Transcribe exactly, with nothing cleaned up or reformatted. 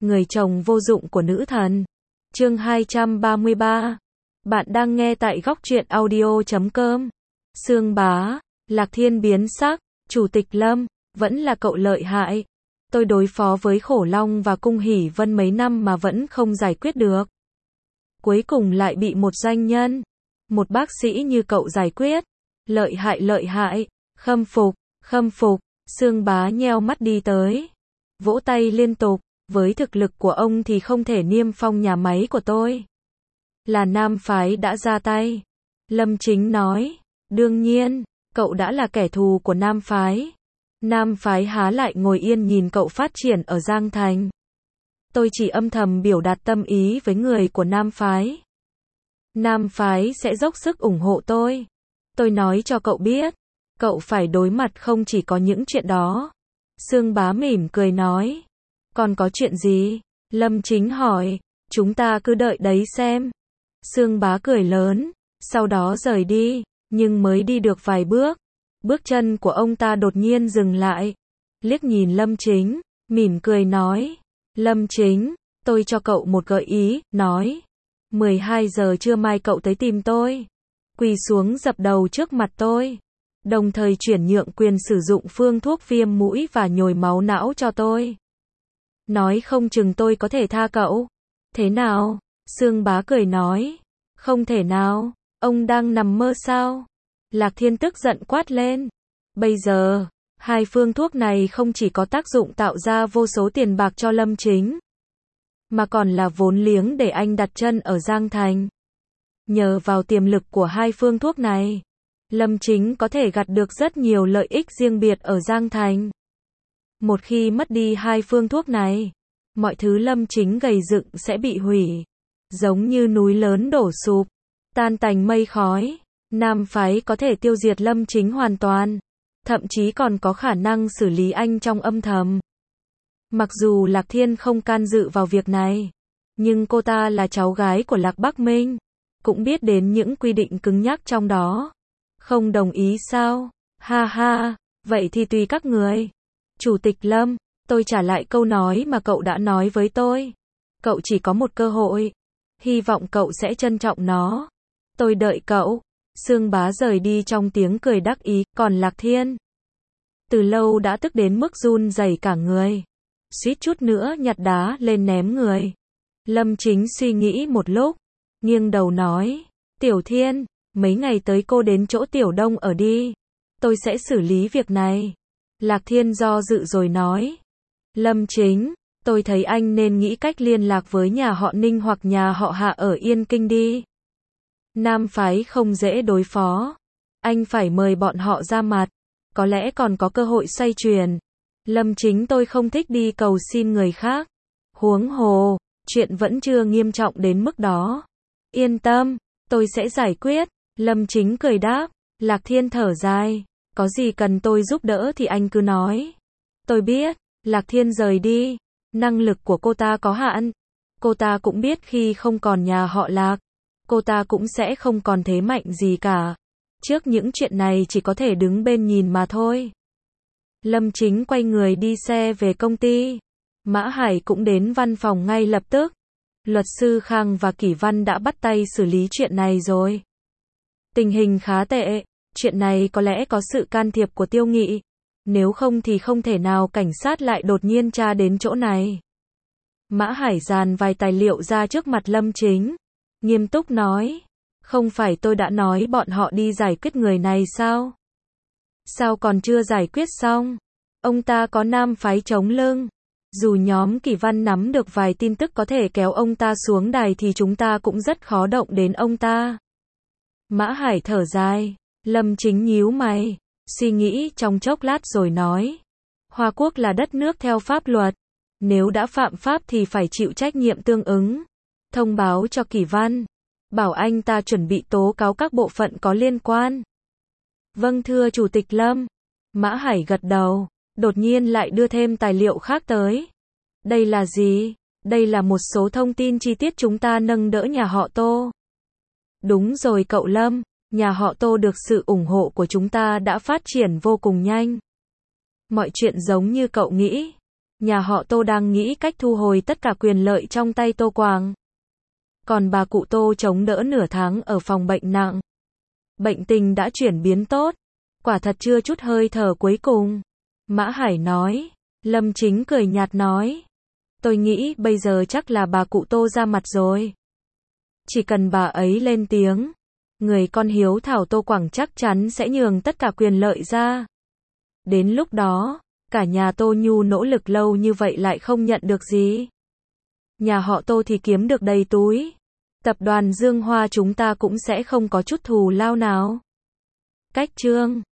người chồng vô dụng của nữ thần. Chương hai trăm ba mươi ba. Bạn đang nghe tại góc truyện audio chấm com. Sương Bá, Lạc Thiên biến sắc, Chủ tịch Lâm, vẫn là cậu lợi hại. Tôi đối phó với Khổ Long và Cung Hỷ Vân mấy năm mà vẫn không giải quyết được. Cuối cùng lại bị một doanh nhân, một bác sĩ như cậu giải quyết. Lợi hại lợi hại, khâm phục, khâm phục. Sương Bá nheo mắt đi tới, vỗ tay liên tục, với thực lực của ông thì không thể niêm phong nhà máy của tôi. Là nam phái đã ra tay. Lâm Chính nói, đương nhiên, cậu đã là kẻ thù của nam phái. Nam phái há lại ngồi yên nhìn cậu phát triển ở Giang Thành. Tôi chỉ âm thầm biểu đạt tâm ý với người của nam phái. Nam phái sẽ dốc sức ủng hộ tôi. Tôi nói cho cậu biết, cậu phải đối mặt không chỉ có những chuyện đó. Sương Bá mỉm cười nói, còn có chuyện gì? Lâm Chính hỏi, chúng ta cứ đợi đấy xem. Sương Bá cười lớn, sau đó rời đi, nhưng mới đi được vài bước, bước chân của ông ta đột nhiên dừng lại, liếc nhìn Lâm Chính, mỉm cười nói, Lâm Chính, tôi cho cậu một gợi ý, nói, mười hai giờ trưa mai cậu tới tìm tôi, quỳ xuống dập đầu trước mặt tôi, đồng thời chuyển nhượng quyền sử dụng phương thuốc viêm mũi và nhồi máu não cho tôi. Nói không chừng tôi có thể tha cậu. Thế nào? Sương Bá cười nói, không thể nào, ông đang nằm mơ sao? Lạc Thiên tức giận quát lên. Bây giờ, hai phương thuốc này không chỉ có tác dụng tạo ra vô số tiền bạc cho Lâm Chính, mà còn là vốn liếng để anh đặt chân ở Giang Thành. Nhờ vào tiềm lực của hai phương thuốc này, Lâm Chính có thể gặt được rất nhiều lợi ích riêng biệt ở Giang Thành. Một khi mất đi hai phương thuốc này, mọi thứ Lâm Chính gầy dựng sẽ bị hủy, giống như núi lớn đổ sụp, tan tành mây khói. Nam phái có thể tiêu diệt Lâm Chính hoàn toàn, thậm chí còn có khả năng xử lý anh trong âm thầm. Mặc dù Lạc Thiên không can dự vào việc này, nhưng cô ta là cháu gái của Lạc Bắc Minh, cũng biết đến những quy định cứng nhắc trong đó. Không đồng ý sao? Ha ha, vậy thì tùy các người. Chủ tịch Lâm, tôi trả lại câu nói mà cậu đã nói với tôi. Cậu chỉ có một cơ hội. Hy vọng cậu sẽ trân trọng nó. Tôi đợi cậu. Sương Bá rời đi trong tiếng cười đắc ý, còn Lạc Thiên từ lâu đã tức đến mức run rẩy cả người, suýt chút nữa nhặt đá lên ném người. Lâm Chính suy nghĩ một lúc, nghiêng đầu nói, Tiểu Thiên, mấy ngày tới cô đến chỗ Tiểu Đông ở đi, tôi sẽ xử lý việc này. Lạc Thiên do dự rồi nói, Lâm Chính, tôi thấy anh nên nghĩ cách liên lạc với nhà họ Ninh hoặc nhà họ Hạ ở Yên Kinh đi. Nam phái không dễ đối phó, anh phải mời bọn họ ra mặt, có lẽ còn có cơ hội xoay chuyển. Lâm Chính, tôi không thích đi cầu xin người khác, huống hồ, chuyện vẫn chưa nghiêm trọng đến mức đó. Yên tâm, tôi sẽ giải quyết. Lâm Chính cười đáp. Lạc Thiên thở dài, có gì cần tôi giúp đỡ thì anh cứ nói. Tôi biết. Lạc Thiên rời đi, năng lực của cô ta có hạn. Cô ta cũng biết khi không còn nhà họ Lạc, cô ta cũng sẽ không còn thế mạnh gì cả. Trước những chuyện này chỉ có thể đứng bên nhìn mà thôi. Lâm Chính quay người đi xe về công ty. Mã Hải cũng đến văn phòng ngay lập tức. Luật sư Khang và Kỷ Văn đã bắt tay xử lý chuyện này rồi. Tình hình khá tệ, chuyện này có lẽ có sự can thiệp của Tiêu Nghị. Nếu không thì không thể nào cảnh sát lại đột nhiên tra đến chỗ này. Mã Hải dàn vài tài liệu ra trước mặt Lâm Chính, nghiêm túc nói, không phải tôi đã nói bọn họ đi giải quyết người này sao? Sao còn chưa giải quyết xong? Ông ta có nam phái chống lưng. Dù nhóm Kỷ Văn nắm được vài tin tức có thể kéo ông ta xuống đài thì chúng ta cũng rất khó động đến ông ta. Mã Hải thở dài. Lâm Chính nhíu mày, suy nghĩ trong chốc lát rồi nói, Hoa Quốc là đất nước theo pháp luật, nếu đã phạm pháp thì phải chịu trách nhiệm tương ứng. Thông báo cho Kỷ Văn, bảo anh ta chuẩn bị tố cáo các bộ phận có liên quan. Vâng thưa Chủ tịch Lâm. Mã Hải gật đầu, đột nhiên lại đưa thêm tài liệu khác tới. Đây là gì? Đây là một số thông tin chi tiết chúng ta nâng đỡ nhà họ Tô. Đúng rồi cậu Lâm, nhà họ Tô được sự ủng hộ của chúng ta đã phát triển vô cùng nhanh. Mọi chuyện giống như cậu nghĩ. Nhà họ Tô đang nghĩ cách thu hồi tất cả quyền lợi trong tay Tô Quảng. Còn bà cụ Tô chống đỡ nửa tháng ở phòng bệnh nặng. Bệnh tình đã chuyển biến tốt. Quả thật chưa chút hơi thở cuối cùng. Mã Hải nói. Lâm Chính cười nhạt nói. Tôi nghĩ bây giờ chắc là bà cụ Tô ra mặt rồi. Chỉ cần bà ấy lên tiếng. Người con hiếu thảo Tô Quảng chắc chắn sẽ nhường tất cả quyền lợi ra. Đến lúc đó, cả nhà Tô Nhu nỗ lực lâu như vậy lại không nhận được gì. Nhà họ Tô thì kiếm được đầy túi. Tập đoàn Dương Hoa chúng ta cũng sẽ không có chút thù lao nào. Cách chương